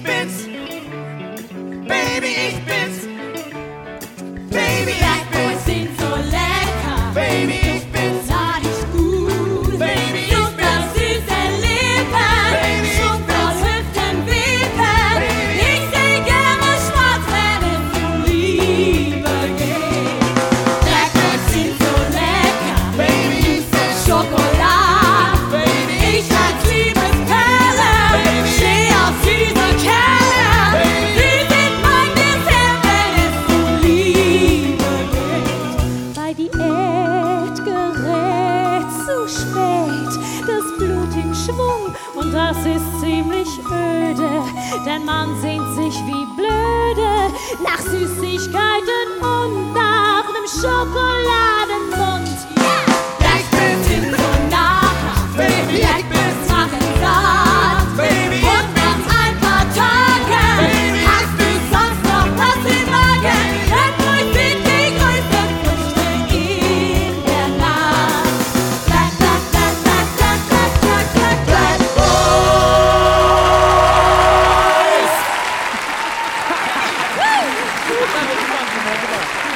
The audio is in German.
bin's. Baby, ich bin's. Baby, Black Boys sind so lecker. Baby, ich bin's. Sah dich gut. Baby, ich Super bin's. süße Lippen. Baby, ich Super bin's. Hüftenwippen. Baby, Ich seh gerne schwarz, wenn es um Liebe geht. Black Boys sind so lecker. Baby, ich bin's. Schokolade. Baby, Ich als Liebesperle. Baby. Steh auf diese Kerle. Baby. Sie sind mein Dessert, wenn es um Liebe geht. Bei Diät gerät zu spät das Blut in Schwung und das ist ziemlich öde, denn man sehnt sich wie blöde nach Süßigkeiten und nach nem Schokoladenmund. Black Boys sind so nah, Baby, Black Boys machen satt. Baby, Und nach ein paar Tagen Baby. hast du sonst noch was im Magen. Black Boys sind die größten Früchte in der Nacht. Black, black, black, black, black, black, black, black, black. Boys!